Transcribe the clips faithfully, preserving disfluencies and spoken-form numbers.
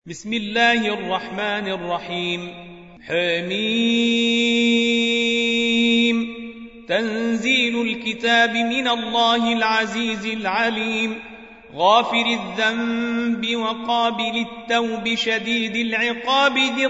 بسم الله الرحمن الرحيم. حميم. تنزيل الكتاب من الله العزيز العليم، غافر الذنب وقابل التوب شديد العقاب ذي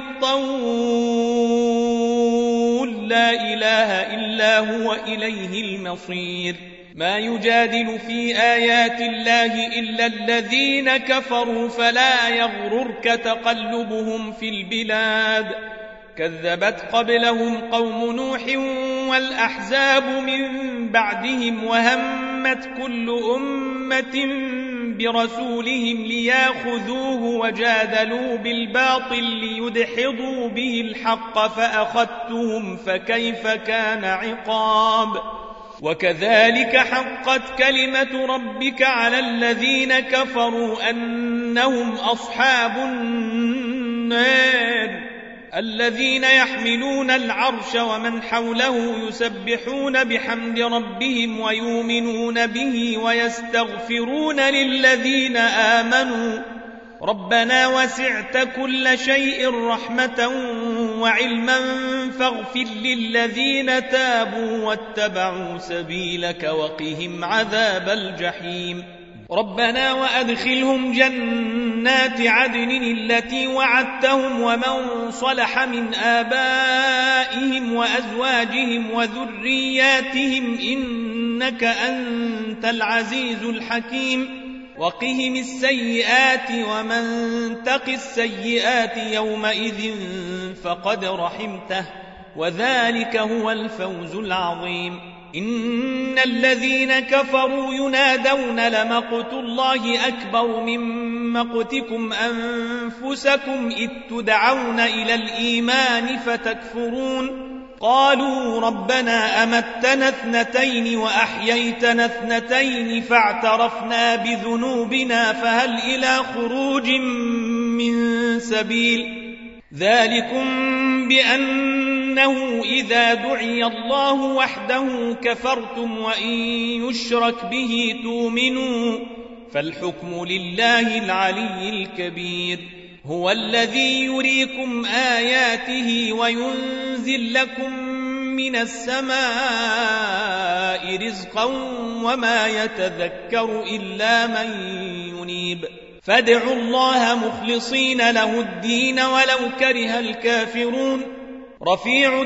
الطول، لا إله إلا هو إليه المصير. ما يجادل في آيات الله إلا الذين كفروا، فلا يغررك تقلبهم في البلاد. كذبت قبلهم قوم نوح والأحزاب من بعدهم، وهمت كل أمة برسولهم ليأخذوه، وجادلوا بالباطل ليدحضوا به الحق، فأخذتهم فكيف كان عقاب. وكذلك حقت كلمة ربك على الذين كفروا أنهم أصحاب النار. الذين يحملون العرش ومن حوله يسبحون بحمد ربهم ويؤمنون به ويستغفرون للذين آمنوا ربنا وسعت كل شيء رحمة وعلما فاغفر للذين تابوا واتبعوا سبيلك وقهم عذاب الجحيم. ربنا وأدخلهم جنات عدن التي وعدتهم ومن صلح من آبائهم وأزواجهم وذرياتهم إنك أنت العزيز الحكيم. وقهم السيئات ومن تق السيئات يومئذ فقد رحمته، وذلك هو الفوز العظيم. إن الذين كفروا ينادون لمقت الله أكبر من مقتكم أنفسكم إذ تدعون إلى الإيمان فتكفرون. قالوا ربنا أمتنا اثنتين وأحييتنا اثنتين فاعترفنا بذنوبنا فهل إلى خروج من سبيل. ذلكم بأنه إذا دعي الله وحده كفرتم وإن يشرك به تؤمنوا، فالحكم لله العلي الكبير. هو الذي يريكم آياته وينزل لكم من السماء رزقا وما يتذكر إلا من ينيب. فادعوا الله مخلصين له الدين ولو كره الكافرون. رفيع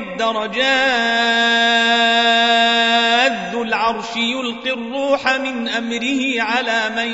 الدرجات ذو العرش يلقي الروح من أمره على من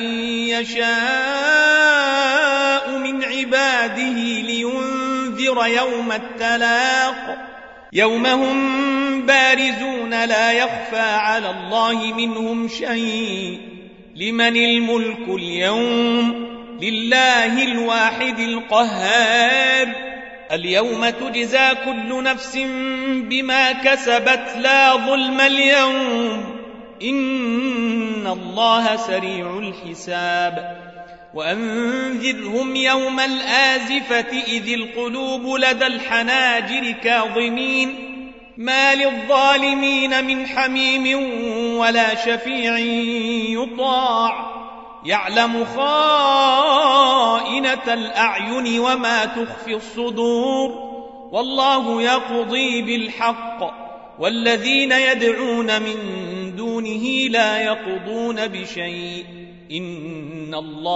يشاء من عباده لينذر يوم التلاق، يوم هم بارزون لا يخفى على الله منهم شيء. لمن الملك اليوم؟ لله الواحد القهار. اليوم تجزى كل نفس بما كسبت لا ظلم اليوم، إن الله سريع الحساب. وأنذرهم يوم الآزفة إذ القلوب لدى الحناجر كاظمين، ما للظالمين من حميم ولا شفيع يطاع. يعلم خائنة الأعين وما تخفي الصدور، والله يقضي بالحق، والذين يدعون من دونه لا يقضون بشيء، إن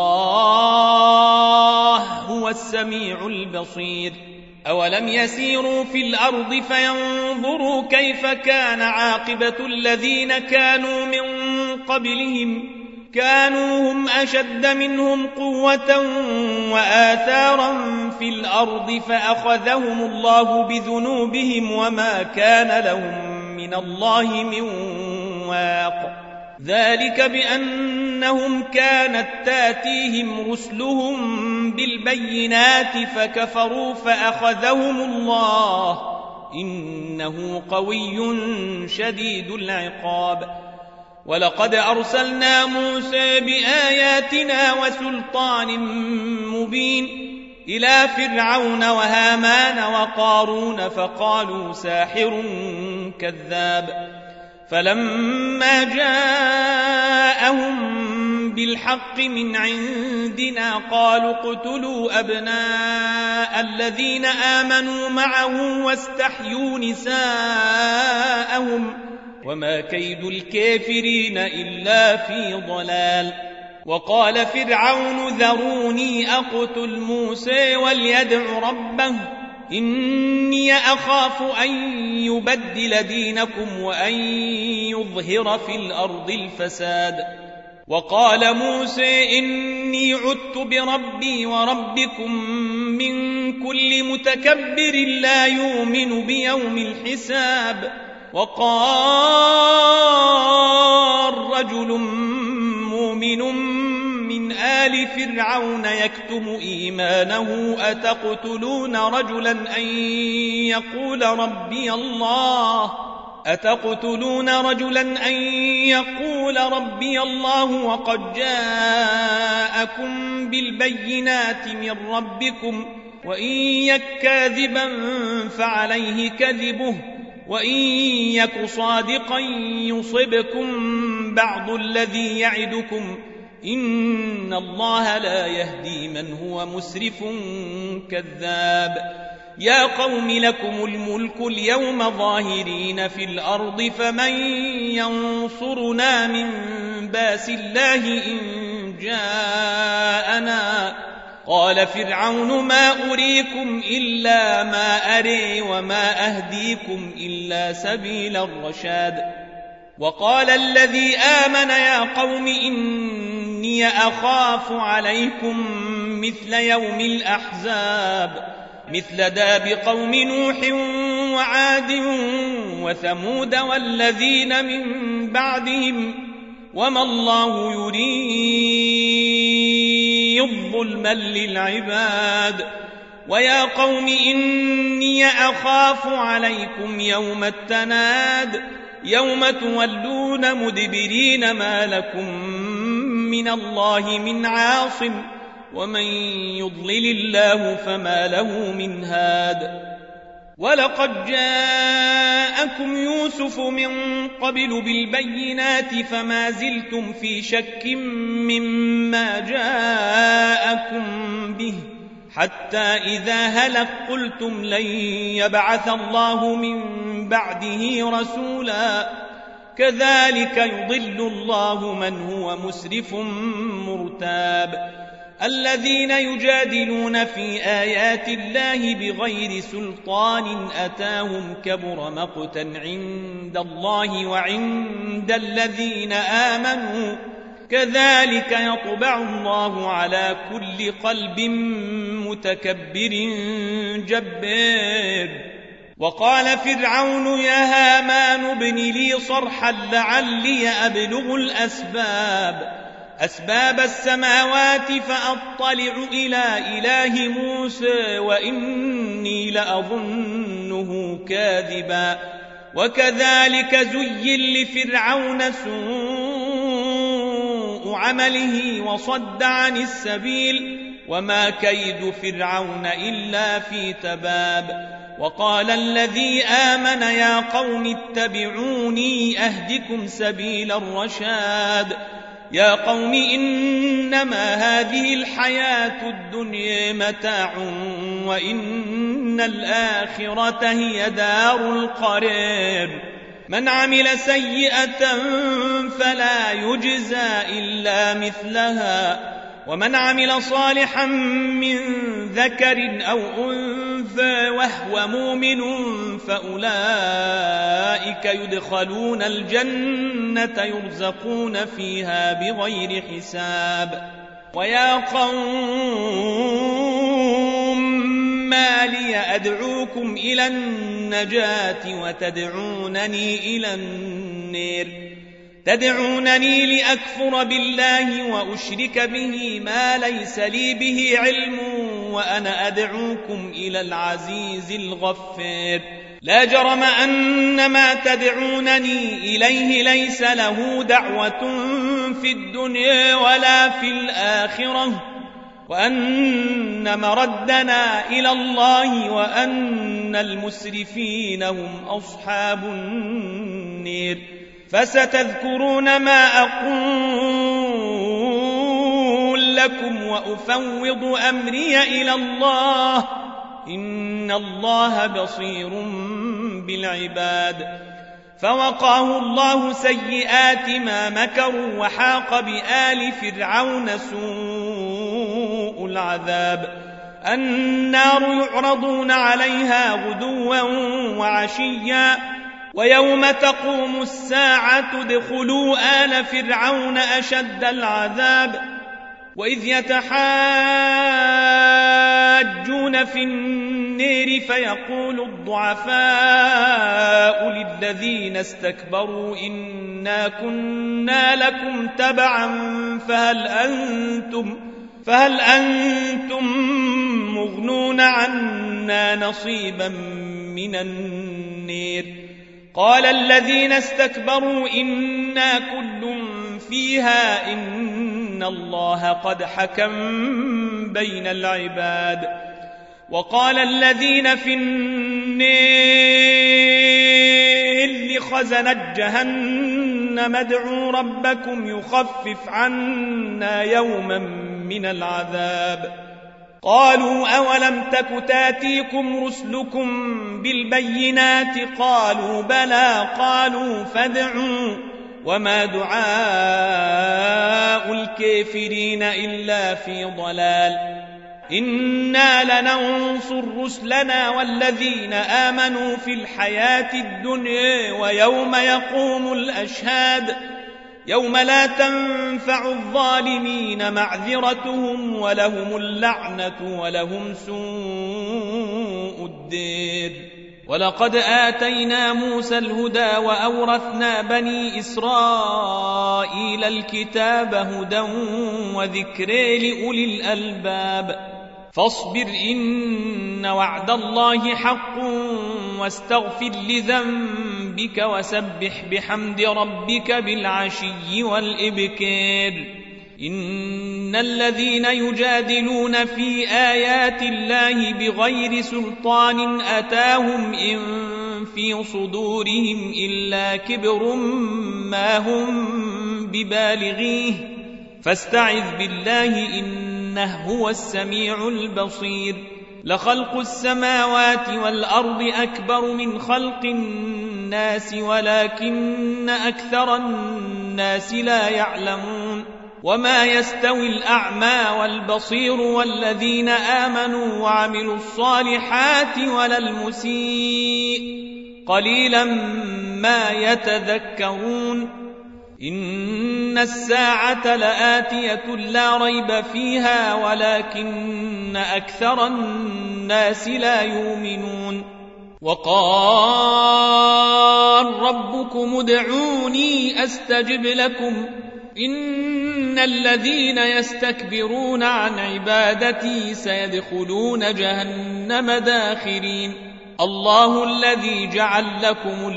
الله هو السميع البصير. أولم يسيروا في الأرض فينظروا كيف كان عاقبة الذين كانوا من قبلهم؟ كانوا هم أشد منهم قوة وآثارا في الأرض فأخذهم الله بذنوبهم وما كان لهم من الله من واق. ذلك بأنهم كانت تاتيهم رسلهم بالبينات فكفروا فأخذهم الله، إنه قوي شديد العقاب. ولقد أرسلنا موسى بآياتنا وسلطان مبين إلى فرعون وهامان وقارون فقالوا ساحر كذاب. فلما جاءهم بالحق من عندنا قالوا اقتلوا أبناء الذين آمنوا معه واستحيوا نساءهم وما كيد الكافرين إلا في ضلال. وقال فرعون ذروني أقتل موسى وليدع ربه إني أخاف أن يبدل دينكم وأن يظهر في الأرض الفساد. وقال موسى إني عدت بربي وربكم من كل متكبر لا يؤمن بيوم الحساب. وقال رجل مؤمن من آل فرعون يكتم إيمانه أتقتلون رجلا أن يقول ربي الله أتقتلون رجلا أن يقول ربي الله وقد جاءكم بالبينات من ربكم وإن يك كاذبا فعليه كذبه وإن يك صادقا يصبكم بعض الذي يعدكم إن الله لا يهدي من هو مسرف كذاب. يا قوم لكم الملك اليوم ظاهرين في الأرض فمن ينصرنا من باس الله إن جاءنا. قال فرعون ما أريكم إلا ما أري وما أهديكم إلا سبيل الرشاد. وقال الذي آمن يا قوم إني أخاف عليكم مثل يوم الأحزاب مثل داب قوم نوح وعاد وثمود والذين من بعدهم وما الله يريد ظلما للعباد. ويا قوم إني أخاف عليكم يوم التناد يوم تولون مدبرين ما لكم من الله من عاصم ومن يضلل الله فما له من هاد. ولقد جاءكم يوسف من قبل بالبينات فما زلتم في شك مما جاءكم به حتى إذا هلك قلتم لن يبعث الله من بعده رسولا كذلك يضل الله من هو مسرف مرتاب. الذين يجادلون في آيات الله بغير سلطان أتاهم كبر مقتا عند الله وعند الذين آمنوا كذلك يطبع الله على كل قلب متكبر جبار. وقال فرعون يا هامان ابن لي صرحا لعلي أبلغ الأسباب أسباب السماوات فأطلع إلى إله موسى وإني لأظنه كاذبا. وكذلك زين لفرعون سوء عمله وصد عن السبيل وما كيد فرعون إلا في تباب. وقال الذي آمن يا قوم اتبعوني أهدكم سبيل الرشاد. يا قوم إنما هذه الحياة الدنيا متاع وإن الآخرة هي دار القرار. من عمل سيئة فلا يجزى إلا مثلها ومن عمل صالحا من ذكر أو أنثى وهو مؤمن فأولئك يدخلون الجنة يرزقون فيها بغير حساب. ويا قوم ما لي أدعوكم إلى النجاة وتدعونني إلى النار تدعونني لأكفر بالله وأشرك به ما ليس لي به علم وأنا أدعوكم إلى العزيز الغفار. لا جرم أن ما تدعونني إليه ليس له دعوة في الدنيا ولا في الآخرة وأن مردنا إلى الله وأن المسرفين هم أصحاب النار. فستذكرون ما أقول لكم وأفوض أمري إلى الله إن الله بصير بالعباد. فوقاه الله سيئات ما مكروا وحاق بآل فرعون سوء العذاب. النار يعرضون عليها غدوا وعشيا ويوم تقوم الساعة ادخلوا آل فرعون أشد العذاب. وإذ يتحاجون في النير فيقول الضعفاء للذين استكبروا إنا كنا لكم تبعا فهل أنتم, فهل أنتم مغنون عنا نصيبا من النير. قال الذين استكبروا إنا كل فيها إن الله قد حكم بين العباد. وقال الذين في النير لخزنة جهنم ادعوا ربكم يخفف عنا يوما من العذاب. قالوا أولم تك تاتيكم رسلكم بالبينات قالوا بلى قالوا فادعوا وما دعاء الكافرين إلا في ضلال. إنا لننصر رسلنا والذين آمنوا في الحياة الدنيا ويوم يقوم الأشهاد يوم لا تنفع الظالمين معذرتهم ولهم اللعنة ولهم سوء الدير. ولقد آتينا موسى الهدى وأورثنا بني إسرائيل الكتاب هدى وذكر لأولي الألباب. فاصبر إن وعد الله حق واستغفر لذنبك وسبح بحمد ربك بالعشي والإبكار. إن الذين يجادلون في آيات الله بغير سلطان أتاهم إن في صدورهم إلا كبر ما هم ببالغيه فاستعذ بالله إنه هو السميع البصير. لخلق السماوات والأرض أكبر من خلق الناس ولكن أكثر الناس لا يعلمون. وما يستوي الأعمى والبصير والذين آمنوا وعملوا الصالحات ولا المسيء قليلا ما يتذكرون. إن الساعة لآتية لا ريب فيها ولكن أكثر الناس لا يؤمنون. وقال ربكم ادعوني أستجب لكم إن الذين يستكبرون عن عبادتي سيدخلون جهنم داخرين. الله الذي جعل لكم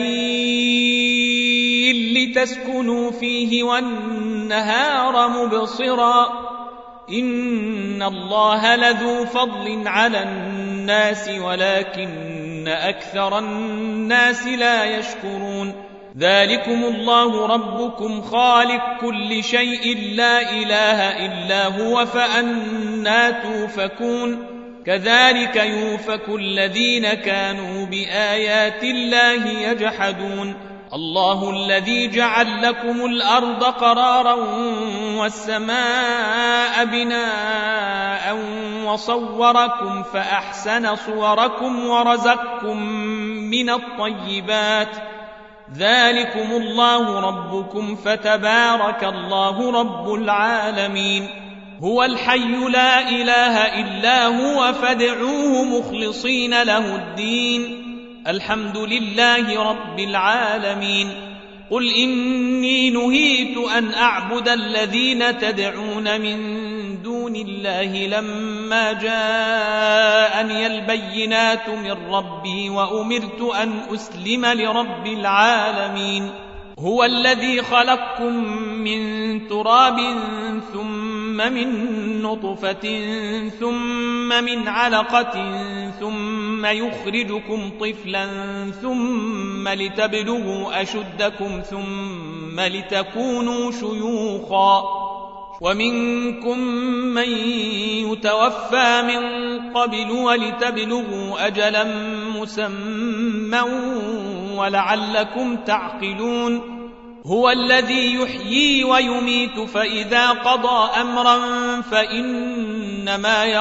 الليل لتسكنوا فيه والنهار مبصرا إن الله لذو فضل على الناس ولكن أكثر الناس لا يشكرون. ذلكم الله ربكم خالق كل شيء لا إله إلا هو فأنى توفكون. كذلك يوفك الذين كانوا بآيات الله يجحدون. الله الذي جعل لكم الأرض قرارا والسماء بناء وصوركم فأحسن صوركم ورزقكم من الطيبات ذلكم الله ربكم فتبارك الله رب العالمين. هو الحي لا إله إلا هو فادعوه مخلصين له الدين الحمد لله رب العالمين. قل إني نهيت أن أعبد الذين تدعون من دون الله لما جاءني البينات من ربي وأمرت أن أسلم لرب العالمين. هو الذي خلقكم من تراب ثم من نطفة ثم من علقة ثم يخرجكم طفلا ثم لتبلغوا أشدكم ثم لتكونوا شيوخا ومنكم من يتوفى من قبل ولتبلغوا أجلا مسمى ولعلكم تعقلون هو الذي يحيي ويميت فإذا قضى أمرا فإنما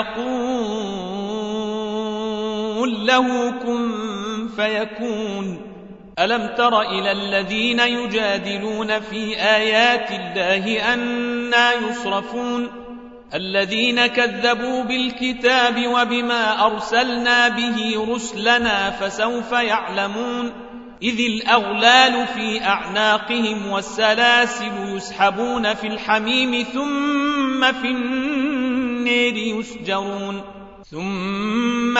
يقول له كن فيكون ألم تر إلى الذين يجادلون في آيات الله أنى يصرفون الذين كذبوا بالكتاب وبما أرسلنا به رسلنا فسوف يعلمون إذ الأغلال في أعناقهم والسلاسل يسحبون في الحميم ثم في النير يسجرون ثم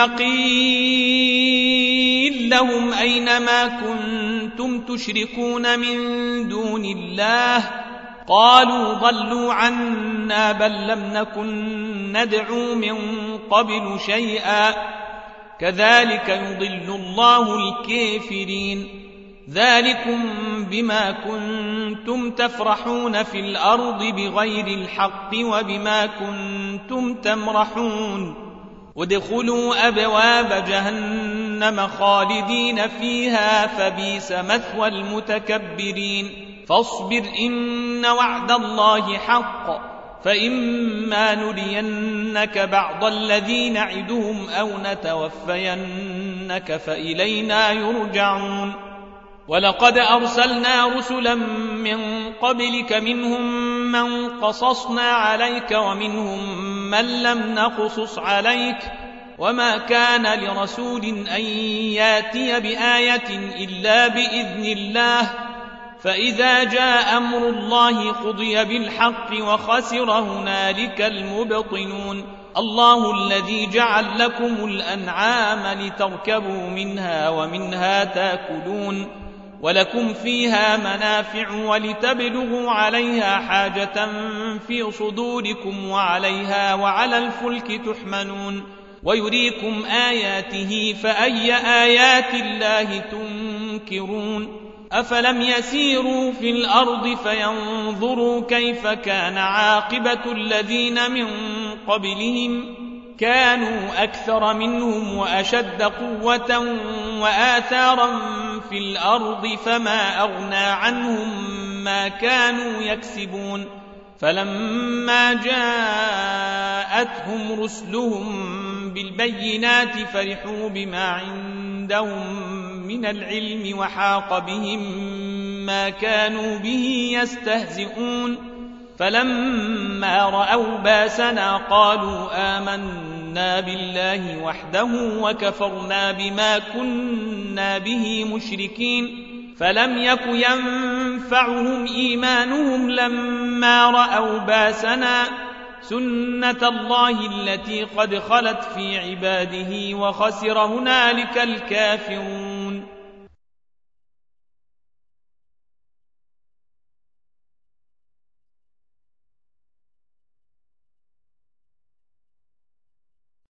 قيل لهم أين ما كنتم تشركون من دون الله قالوا ضلوا عنا بل لم نكن ندعو من قبل شيئا كذلك يضل الله الكافرين ذلكم بما كنتم تفرحون في الأرض بغير الحق وبما كنتم تمرحون ادخلوا أبواب جهنم خالدين فيها فبئس مثوى المتكبرين فاصبر إن وعد الله حق فإما نرينك بعض الذي نعدهم أو نتوفينك فإلينا يرجعون ولقد أرسلنا رسلا من قبلك منهم من قصصنا عليك ومنهم من لم نقصص عليك وما كان لرسول أن ياتي بآية إلا بإذن الله فإذا جاء أمر الله قضي بالحق وخسر هنالك المبطلون الله الذي جعل لكم الأنعام لتركبوا منها ومنها تأكلون ولكم فيها منافع ولتبلغوا عليها حاجة في صدوركم وعليها وعلى الفلك تحملون ويريكم آياته فأي آيات الله تنكرون أفلم يسيروا في الأرض فينظروا كيف كان عاقبة الذين من قبلهم كانوا أكثر منهم وأشد قوة وآثارا في الأرض فما أغنى عنهم ما كانوا يكسبون فلما جاءتهم رسلهم بالبينات فرحوا بما عندهم من العلم وحاق بهم ما كانوا به يستهزئون فلما رأوا باسنا قالوا آمنا بالله وحده وكفرنا بما كنا به مشركين فلم يك ينفعهم إيمانهم لما رأوا باسنا سنة الله التي قد خلت في عباده وخسر هنالك الكافرون